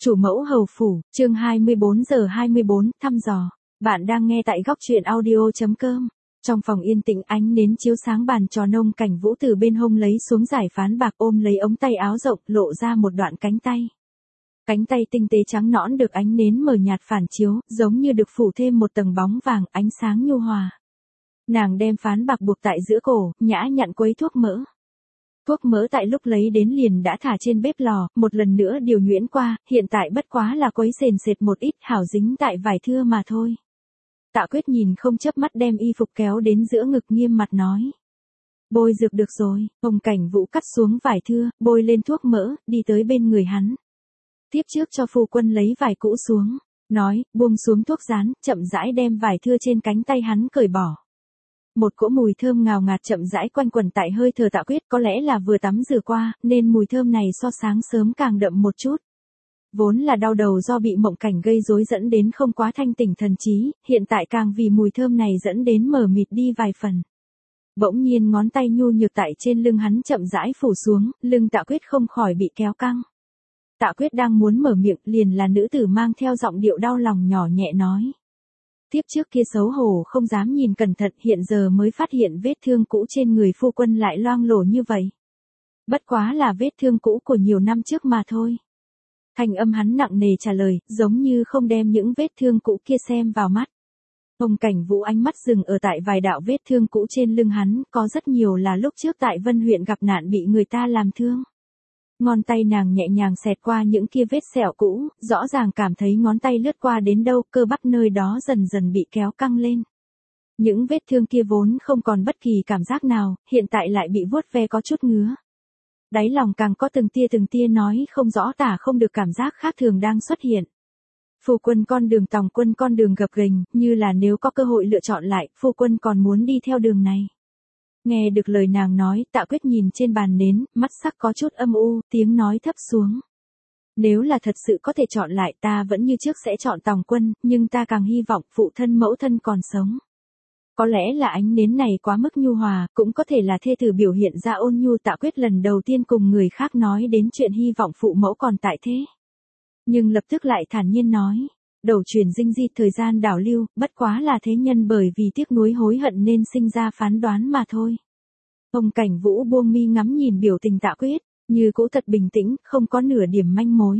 Chủ mẫu hầu phủ, chương 24 giờ 24, thăm dò. Bạn đang nghe tại góc truyện audio.com. Trong phòng yên tĩnh ánh nến chiếu sáng bàn trò nông Cảnh Vũ từ bên hông lấy xuống giải phán bạc ôm lấy ống tay áo rộng lộ ra một đoạn cánh tay. Cánh tay tinh tế trắng nõn được ánh nến mờ nhạt phản chiếu, giống như được phủ thêm một tầng bóng vàng ánh sáng nhu hòa. Nàng đem phán bạc buộc tại giữa cổ, nhã nhặn quấy thuốc mỡ. Thuốc mỡ tại lúc lấy đến liền đã thả trên bếp lò, một lần nữa điều nhuyễn qua, hiện tại bất quá là quấy sền sệt một ít hảo dính tại vải thưa mà thôi. Tạ Quyết nhìn không chớp mắt đem y phục kéo đến giữa ngực nghiêm mặt nói. Bôi dược được rồi, Hồng Cảnh Vũ cắt xuống vải thưa, bôi lên thuốc mỡ, đi tới bên người hắn. Tiếp trước cho phu quân lấy vải cũ xuống, nói, buông xuống thuốc rán, chậm rãi đem vải thưa trên cánh tay hắn cởi bỏ. Một cỗ mùi thơm ngào ngạt chậm rãi quanh quẩn tại hơi thở Tạ Quyết, có lẽ là vừa tắm rửa qua, nên mùi thơm này so sáng sớm càng đậm một chút. Vốn là đau đầu do bị mộng cảnh gây rối dẫn đến không quá thanh tỉnh thần trí, hiện tại càng vì mùi thơm này dẫn đến mờ mịt đi vài phần. Bỗng nhiên ngón tay nhu nhược tại trên lưng hắn chậm rãi phủ xuống, lưng Tạ Quyết không khỏi bị kéo căng. Tạ Quyết đang muốn mở miệng, liền là nữ tử mang theo giọng điệu đau lòng nhỏ nhẹ nói. Tiếp trước kia xấu hổ không dám nhìn cẩn thận, hiện giờ mới phát hiện vết thương cũ trên người phu quân lại loang lổ như vậy. Bất quá là vết thương cũ của nhiều năm trước mà thôi. Thanh âm hắn nặng nề trả lời, giống như không đem những vết thương cũ kia xem vào mắt. Hồng Cảnh Vũ ánh mắt dừng ở tại vài đạo vết thương cũ trên lưng hắn, có rất nhiều là lúc trước tại Vân huyện gặp nạn bị người ta làm thương. Ngón tay nàng nhẹ nhàng xẹt qua những kia vết sẹo cũ, rõ ràng cảm thấy ngón tay lướt qua đến đâu, cơ bắp nơi đó dần dần bị kéo căng lên. Những vết thương kia vốn không còn bất kỳ cảm giác nào, hiện tại lại bị vuốt ve có chút ngứa. Đáy lòng càng có từng tia nói không rõ tả không được cảm giác khác thường đang xuất hiện. Phu quân con đường tòng quân con đường gập ghềnh, như là nếu có cơ hội lựa chọn lại, phu quân còn muốn đi theo đường này. Nghe được lời nàng nói, Tạ Quyết nhìn trên bàn nến, mắt sắc có chút âm u, tiếng nói thấp xuống. Nếu là thật sự có thể chọn lại, ta vẫn như trước sẽ chọn tòng quân, nhưng ta càng hy vọng phụ thân mẫu thân còn sống. Có lẽ là ánh nến này quá mức nhu hòa, cũng có thể là thê tử biểu hiện ra ôn nhu. Tạ Quyết lần đầu tiên cùng người khác nói đến chuyện hy vọng phụ mẫu còn tại thế. Nhưng lập tức lại thản nhiên nói. Đầu truyền dinh di thời gian đảo lưu, bất quá là thế nhân bởi vì tiếc nuối hối hận nên sinh ra phán đoán mà thôi. Hồng Cảnh Vũ buông mi ngắm nhìn biểu tình Tạ Quyết, như cũ thật bình tĩnh, không có nửa điểm manh mối.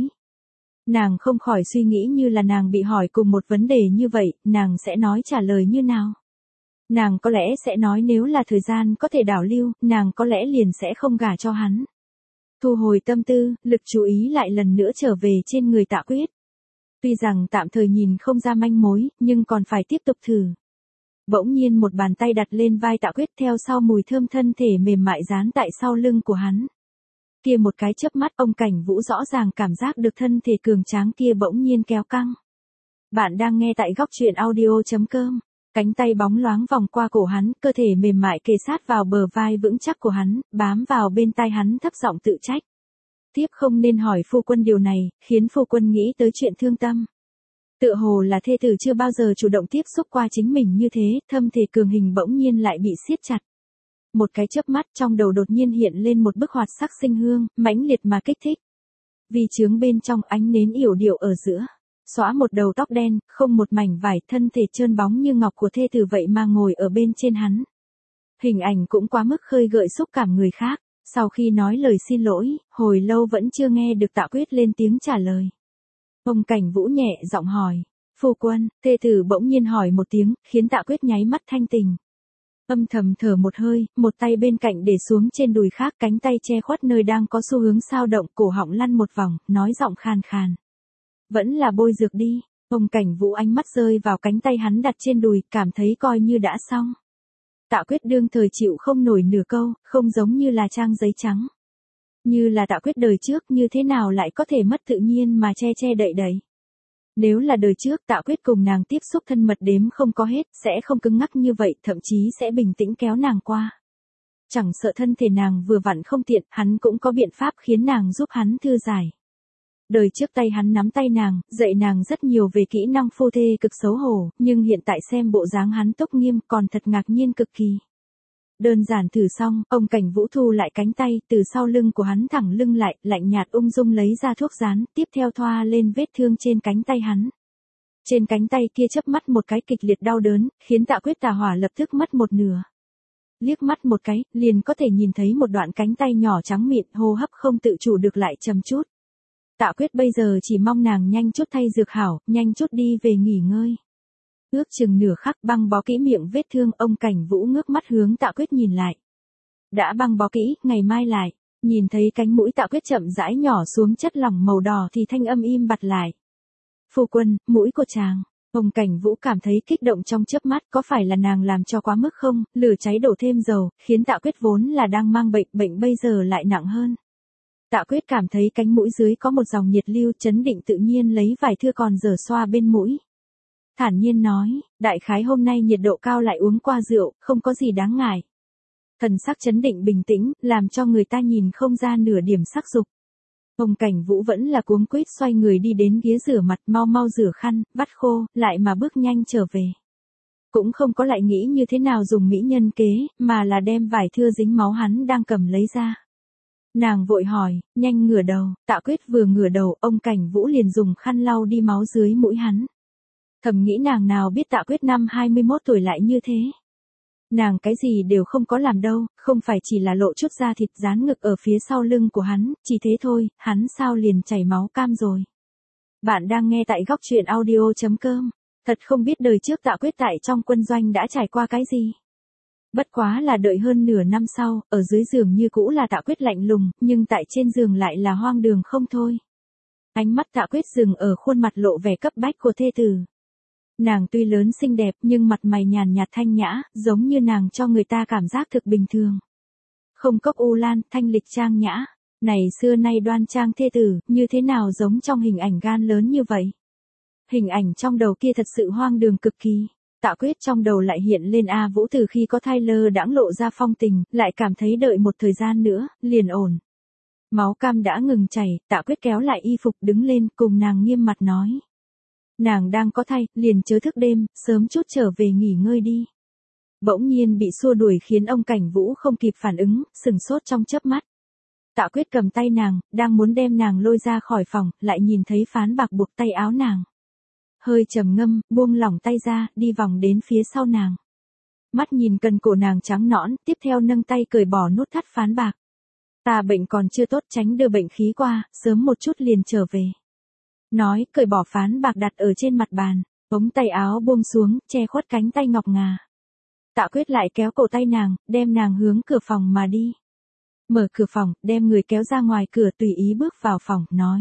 Nàng không khỏi suy nghĩ như là nàng bị hỏi cùng một vấn đề như vậy, nàng sẽ nói trả lời như nào. Nàng có lẽ sẽ nói nếu là thời gian có thể đảo lưu, nàng có lẽ liền sẽ không gả cho hắn. Thu hồi tâm tư, lực chú ý lại lần nữa trở về trên người Tạ Quyết. Tuy rằng tạm thời nhìn không ra manh mối, nhưng còn phải tiếp tục thử. Bỗng nhiên một bàn tay đặt lên vai Tạ Quyết, theo sau mùi thơm thân thể mềm mại dán tại sau lưng của hắn. Kia một cái chớp mắt, ông Cảnh Vũ rõ ràng cảm giác được thân thể cường tráng kia bỗng nhiên kéo căng. Bạn đang nghe tại góc truyện audio.com. Cánh tay bóng loáng vòng qua cổ hắn, cơ thể mềm mại kề sát vào bờ vai vững chắc của hắn, bám vào bên tai hắn thấp giọng tự trách. Tiếp không nên hỏi phu quân điều này, khiến phu quân nghĩ tới chuyện thương tâm. Tựa hồ là thê tử chưa bao giờ chủ động tiếp xúc qua chính mình như thế, thâm thể cường hình bỗng nhiên lại bị siết chặt. Một cái chớp mắt trong đầu đột nhiên hiện lên một bức hoạt sắc sinh hương, mãnh liệt mà kích thích. Vì chướng bên trong ánh nến yểu điệu ở giữa. Xóa một đầu tóc đen, không một mảnh vải, thân thể trơn bóng như ngọc của thê tử vậy mà ngồi ở bên trên hắn. Hình ảnh cũng quá mức khơi gợi xúc cảm người khác. Sau khi nói lời xin lỗi, hồi lâu vẫn chưa nghe được Tạ Quyết lên tiếng trả lời. Hồng Cảnh Vũ nhẹ giọng hỏi, phu quân, thê tử bỗng nhiên hỏi một tiếng, khiến Tạ Quyết nháy mắt thanh tình. Âm thầm thở một hơi, một tay bên cạnh để xuống trên đùi khác, cánh tay che khuất nơi đang có xu hướng sao động, cổ họng lăn một vòng, nói giọng khàn khàn. Vẫn là bôi dược đi. Hồng Cảnh Vũ ánh mắt rơi vào cánh tay hắn đặt trên đùi, cảm thấy coi như đã xong. Tạ Quyết đương thời chịu không nổi nửa câu, không giống như là trang giấy trắng. Như là Tạ Quyết đời trước, như thế nào lại có thể mất tự nhiên mà che đậy đậy. Nếu là đời trước Tạ Quyết cùng nàng tiếp xúc thân mật đếm không có hết, sẽ không cứng ngắc như vậy, thậm chí sẽ bình tĩnh kéo nàng qua. Chẳng sợ thân thể nàng vừa vặn không tiện, hắn cũng có biện pháp khiến nàng giúp hắn thư giải. Đời trước tay hắn nắm tay nàng, dạy nàng rất nhiều về kỹ năng phu thê cực xấu hổ, nhưng hiện tại xem bộ dáng hắn túc nghiêm còn thật ngạc nhiên cực kỳ. Đơn giản thử xong, ông Cảnh Vũ thu lại cánh tay, từ sau lưng của hắn thẳng lưng lại, lạnh nhạt ung dung lấy ra thuốc dán, tiếp theo thoa lên vết thương trên cánh tay hắn. Trên cánh tay kia chớp mắt một cái kịch liệt đau đớn, khiến Tạ Quyết tà hỏa lập tức mất một nửa. Liếc mắt một cái, liền có thể nhìn thấy một đoạn cánh tay nhỏ trắng mịn, hô hấp không tự chủ được lại trầm chút. Tạ Quyết bây giờ chỉ mong nàng nhanh chút thay dược hảo, nhanh chút đi về nghỉ ngơi. Ước chừng nửa khắc băng bó kỹ miệng vết thương, ông Cảnh Vũ ngước mắt hướng Tạ Quyết nhìn lại. Đã băng bó kỹ, ngày mai lại. Nhìn thấy cánh mũi Tạ Quyết chậm rãi nhỏ xuống chất lỏng màu đỏ thì thanh âm im bặt lại. Phu quân, mũi của chàng. Ông Cảnh Vũ cảm thấy kích động trong chớp mắt, có phải là nàng làm cho quá mức không, lửa cháy đổ thêm dầu, khiến Tạ Quyết vốn là đang mang bệnh, bệnh bây giờ lại nặng hơn. Tạ Quyết cảm thấy cánh mũi dưới có một dòng nhiệt lưu, chấn định tự nhiên lấy vải thưa còn dở xoa bên mũi. Thản nhiên nói, đại khái hôm nay nhiệt độ cao lại uống qua rượu, không có gì đáng ngại. Thần sắc chấn định bình tĩnh, làm cho người ta nhìn không ra nửa điểm sắc dục. Ông Cảnh Vũ vẫn là cuống quýt xoay người đi đến ghế rửa mặt, mau mau rửa khăn, vắt khô, lại mà bước nhanh trở về. Cũng không có lại nghĩ như thế nào dùng mỹ nhân kế, mà là đem vải thưa dính máu hắn đang cầm lấy ra. Nàng vội hỏi, nhanh ngửa đầu. Tạ Quyết vừa ngửa đầu, ông Cảnh Vũ liền dùng khăn lau đi máu dưới mũi hắn. Thầm nghĩ nàng nào biết Tạ Quyết năm 21 tuổi lại như thế. Nàng cái gì đều không có làm đâu, không phải chỉ là lộ chút da thịt dán ngực ở phía sau lưng của hắn, chỉ thế thôi, hắn sao liền chảy máu cam rồi. Bạn đang nghe tại góc truyện audio.com. Thật không biết đời trước Tạ Quyết tại trong quân doanh đã trải qua cái gì. Bất quá là đợi hơn nửa năm sau, ở dưới giường như cũ là Tạ Quyết lạnh lùng, nhưng tại trên giường lại là hoang đường không thôi. Ánh mắt Tạ Quyết dừng ở khuôn mặt lộ vẻ cấp bách của thê tử. Nàng tuy lớn xinh đẹp nhưng mặt mày nhàn nhạt thanh nhã, giống như nàng cho người ta cảm giác thực bình thường. Không cốc u lan, thanh lịch trang nhã. Này xưa nay đoan trang thê tử, như thế nào giống trong hình ảnh gan lớn như vậy? Hình ảnh trong đầu kia thật sự hoang đường cực kỳ. Tạ Quyết trong đầu lại hiện lên A Vũ từ khi có thai lơ đãng lộ ra phong tình, lại cảm thấy đợi một thời gian nữa, liền ổn. Máu cam đã ngừng chảy, Tạ Quyết kéo lại y phục đứng lên cùng nàng nghiêm mặt nói. Nàng đang có thai, liền chớ thức đêm, sớm chút trở về nghỉ ngơi đi. Bỗng nhiên bị xua đuổi khiến ông Cảnh Vũ không kịp phản ứng, sừng sốt trong chớp mắt. Tạ Quyết cầm tay nàng, đang muốn đem nàng lôi ra khỏi phòng, lại nhìn thấy Phán Bạc buộc tay áo nàng. Hơi trầm ngâm, buông lỏng tay ra, đi vòng đến phía sau nàng. Mắt nhìn cần cổ nàng trắng nõn, tiếp theo nâng tay cởi bỏ nút thắt Phán Bạc. Ta bệnh còn chưa tốt, tránh đưa bệnh khí qua, sớm một chút liền trở về. Nói, cởi bỏ Phán Bạc đặt ở trên mặt bàn, ống tay áo buông xuống, che khuất cánh tay ngọc ngà. Tạ Quyết lại kéo cổ tay nàng, đem nàng hướng cửa phòng mà đi. Mở cửa phòng, đem người kéo ra ngoài cửa, tùy ý bước vào phòng, nói.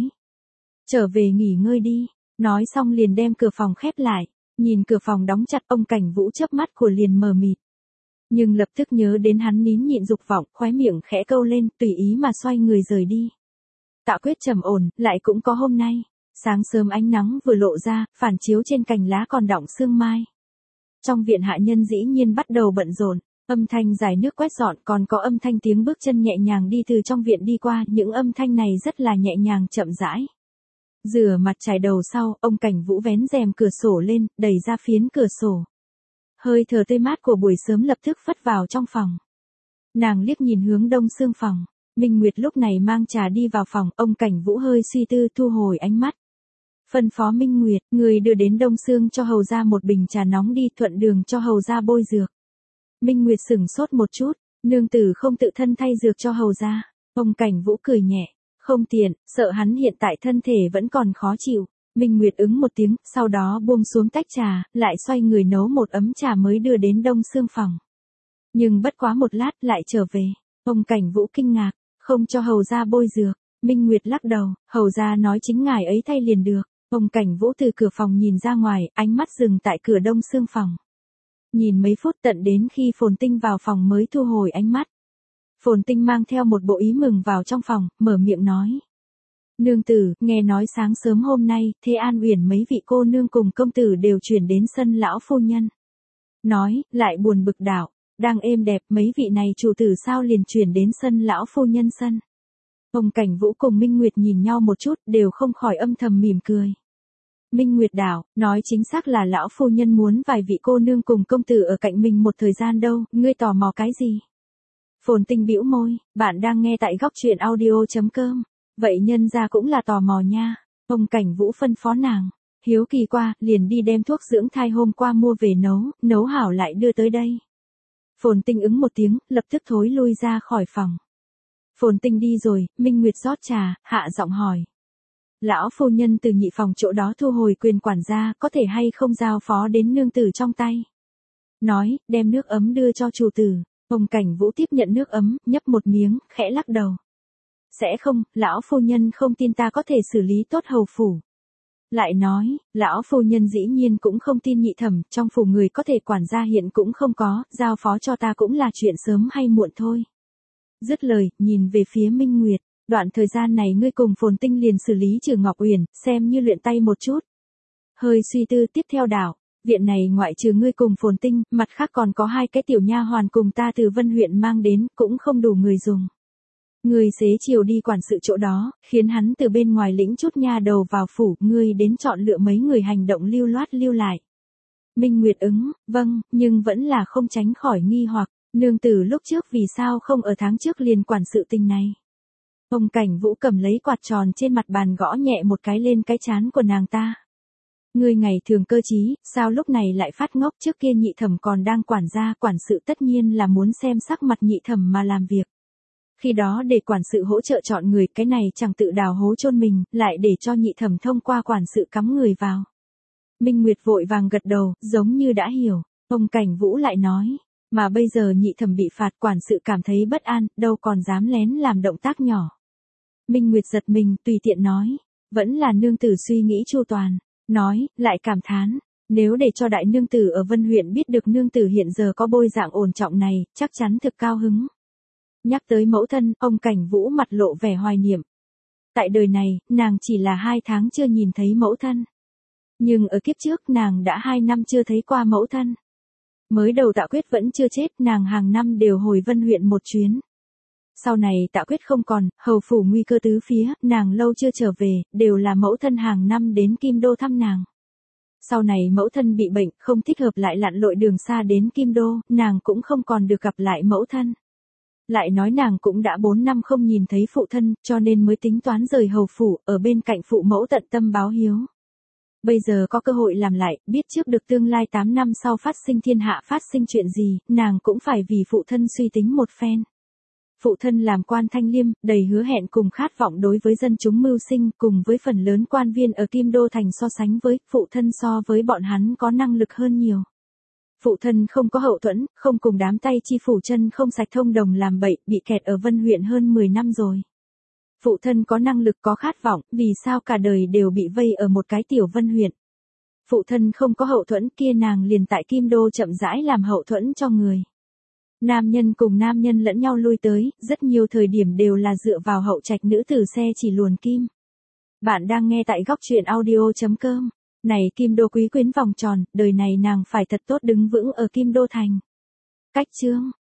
Trở về nghỉ ngơi đi. Nói xong liền đem cửa phòng khép lại. Nhìn cửa phòng đóng chặt, ông Cảnh Vũ chớp mắt của liền mờ mịt. Nhưng lập tức nhớ đến hắn nín nhịn dục vọng, khóe miệng khẽ câu lên, tùy ý mà xoay người rời đi. Tạ Quyết trầm ổn, lại cũng có hôm nay. Sáng sớm ánh nắng vừa lộ ra, phản chiếu trên cành lá còn đọng sương mai. Trong viện hạ nhân dĩ nhiên bắt đầu bận rộn, âm thanh rải nước quét dọn, còn có âm thanh tiếng bước chân nhẹ nhàng đi từ trong viện đi qua, những âm thanh này rất là nhẹ nhàng chậm rãi. Rửa mặt chải đầu sau, ông Cảnh Vũ vén rèm cửa sổ lên, đẩy ra phiến cửa sổ. Hơi thở tươi mát của buổi sớm lập tức phất vào trong phòng. Nàng liếc nhìn hướng đông sương phòng. Minh Nguyệt lúc này mang trà đi vào phòng, ông Cảnh Vũ hơi suy tư thu hồi ánh mắt. Phân phó Minh Nguyệt, người đưa đến đông sương cho hầu ra một bình trà nóng đi, thuận đường cho hầu ra bôi dược. Minh Nguyệt sửng sốt một chút, nương tử không tự thân thay dược cho hầu ra. Ông Cảnh Vũ cười nhẹ. Không tiện, sợ hắn hiện tại thân thể vẫn còn khó chịu. Minh Nguyệt ứng một tiếng, sau đó buông xuống tách trà, lại xoay người nấu một ấm trà mới đưa đến đông sương phòng. Nhưng bất quá một lát lại trở về. Ông Cảnh Vũ kinh ngạc, không cho hầu ra bôi dược. Minh Nguyệt lắc đầu, hầu ra nói chính ngài ấy thay liền được. Ông Cảnh Vũ từ cửa phòng nhìn ra ngoài, ánh mắt dừng tại cửa đông sương phòng. Nhìn mấy phút tận đến khi Phồn Tinh vào phòng mới thu hồi ánh mắt. Phồn Tinh mang theo một bộ ý mừng vào trong phòng, mở miệng nói. Nương tử, nghe nói sáng sớm hôm nay, Thế An Uyển mấy vị cô nương cùng công tử đều chuyển đến sân lão phu nhân. Nói, lại buồn bực đảo, đang êm đẹp, mấy vị này chủ tử sao liền chuyển đến sân lão phu nhân sân. Ông Cảnh Vũ cùng Minh Nguyệt nhìn nhau một chút, đều không khỏi âm thầm mỉm cười. Minh Nguyệt đảo, nói chính xác là lão phu nhân muốn vài vị cô nương cùng công tử ở cạnh mình một thời gian đâu, ngươi tò mò cái gì? Phồn Tinh bĩu môi, bạn đang nghe tại góc truyện audio.com. Vậy nhân ra cũng là tò mò nha. Ông Cảnh Vũ phân phó nàng. Hiếu kỳ qua, liền đi đem thuốc dưỡng thai hôm qua mua về nấu hảo lại đưa tới đây. Phồn Tinh ứng một tiếng, lập tức thối lui ra khỏi phòng. Phồn Tinh đi rồi, Minh Nguyệt rót trà, hạ giọng hỏi. Lão phu nhân từ nhị phòng chỗ đó thu hồi quyền quản gia, có thể hay không giao phó đến nương tử trong tay. Nói, đem nước ấm đưa cho chủ tử. Ông Cảnh Vũ tiếp nhận nước ấm, nhấp một miếng, khẽ lắc đầu. Sẽ không, lão phu nhân không tin ta có thể xử lý tốt hầu phủ. Lại nói, lão phu nhân dĩ nhiên cũng không tin nhị thẩm, trong phủ người có thể quản gia hiện cũng không có, giao phó cho ta cũng là chuyện sớm hay muộn thôi. Dứt lời, nhìn về phía Minh Nguyệt, đoạn thời gian này ngươi cùng Phồn Tinh liền xử lý trừ Ngọc Uyển, xem như luyện tay một chút. Hơi suy tư tiếp theo đảo, viện này ngoại trừ ngươi cùng Phồn Tinh, mặt khác còn có 2 cái tiểu nha hoàn cùng ta từ Vân huyện mang đến, cũng không đủ người dùng. Ngươi xế chiều đi quản sự chỗ đó, khiến hắn từ bên ngoài lĩnh chút nha đầu vào phủ, ngươi đến chọn lựa mấy người hành động lưu loát lưu lại. Minh Nguyệt ứng, vâng, nhưng vẫn là không tránh khỏi nghi hoặc, nương tử lúc trước vì sao không ở tháng trước liền quản sự tình này. Ông Cảnh Vũ cầm lấy quạt tròn trên mặt bàn gõ nhẹ một cái lên cái trán của nàng ta. Ngươi ngày thường cơ trí, sao lúc này lại phát ngốc, trước kia nhị thẩm còn đang quản gia, quản sự tất nhiên là muốn xem sắc mặt nhị thẩm mà làm việc. Khi đó để quản sự hỗ trợ chọn người, cái này chẳng tự đào hố chôn mình, lại để cho nhị thẩm thông qua quản sự cắm người vào. Minh Nguyệt vội vàng gật đầu, giống như đã hiểu. Ông Cảnh Vũ lại nói, mà bây giờ nhị thẩm bị phạt, quản sự cảm thấy bất an, đâu còn dám lén làm động tác nhỏ. Minh Nguyệt giật mình, tùy tiện nói, vẫn là nương tử suy nghĩ chu toàn, nói, lại cảm thán, nếu để cho đại nương tử ở Vân huyện biết được nương tử hiện giờ có bôi dạng ổn trọng này, chắc chắn thực cao hứng. Nhắc tới mẫu thân, ông Cảnh Vũ mặt lộ vẻ hoài niệm. Tại đời này, nàng chỉ là 2 tháng chưa nhìn thấy mẫu thân. Nhưng ở kiếp trước nàng đã 2 năm chưa thấy qua mẫu thân. Mới đầu Tạ Quyết vẫn chưa chết, nàng hàng năm đều hồi Vân huyện một chuyến. Sau này Tạ Quyết không còn, hầu phủ nguy cơ tứ phía, nàng lâu chưa trở về, đều là mẫu thân hàng năm đến Kim Đô thăm nàng. Sau này mẫu thân bị bệnh, không thích hợp lại lặn lội đường xa đến Kim Đô, nàng cũng không còn được gặp lại mẫu thân. Lại nói nàng cũng đã 4 năm không nhìn thấy phụ thân, cho nên mới tính toán rời hầu phủ, ở bên cạnh phụ mẫu tận tâm báo hiếu. Bây giờ có cơ hội làm lại, biết trước được tương lai 8 năm sau phát sinh thiên hạ phát sinh chuyện gì, nàng cũng phải vì phụ thân suy tính một phen. Phụ thân làm quan thanh liêm, đầy hứa hẹn cùng khát vọng đối với dân chúng mưu sinh, cùng với phần lớn quan viên ở Kim Đô Thành so sánh với, phụ thân so với bọn hắn có năng lực hơn nhiều. Phụ thân không có hậu thuẫn, không cùng đám tay chi phủ chân không sạch thông đồng làm bậy, bị kẹt ở Vân huyện hơn 10 năm rồi. Phụ thân có năng lực có khát vọng, vì sao cả đời đều bị vây ở một cái tiểu Vân huyện. Phụ thân không có hậu thuẫn, kia nàng liền tại Kim Đô chậm rãi làm hậu thuẫn cho người. Nam nhân cùng nam nhân lẫn nhau lui tới, rất nhiều thời điểm đều là dựa vào hậu trạch nữ tử xe chỉ luồn kim. Bạn đang nghe tại góc truyện audio.com. Này Kim Đô quý quyến vòng tròn, đời này nàng phải thật tốt đứng vững ở Kim Đô Thành. Cách chương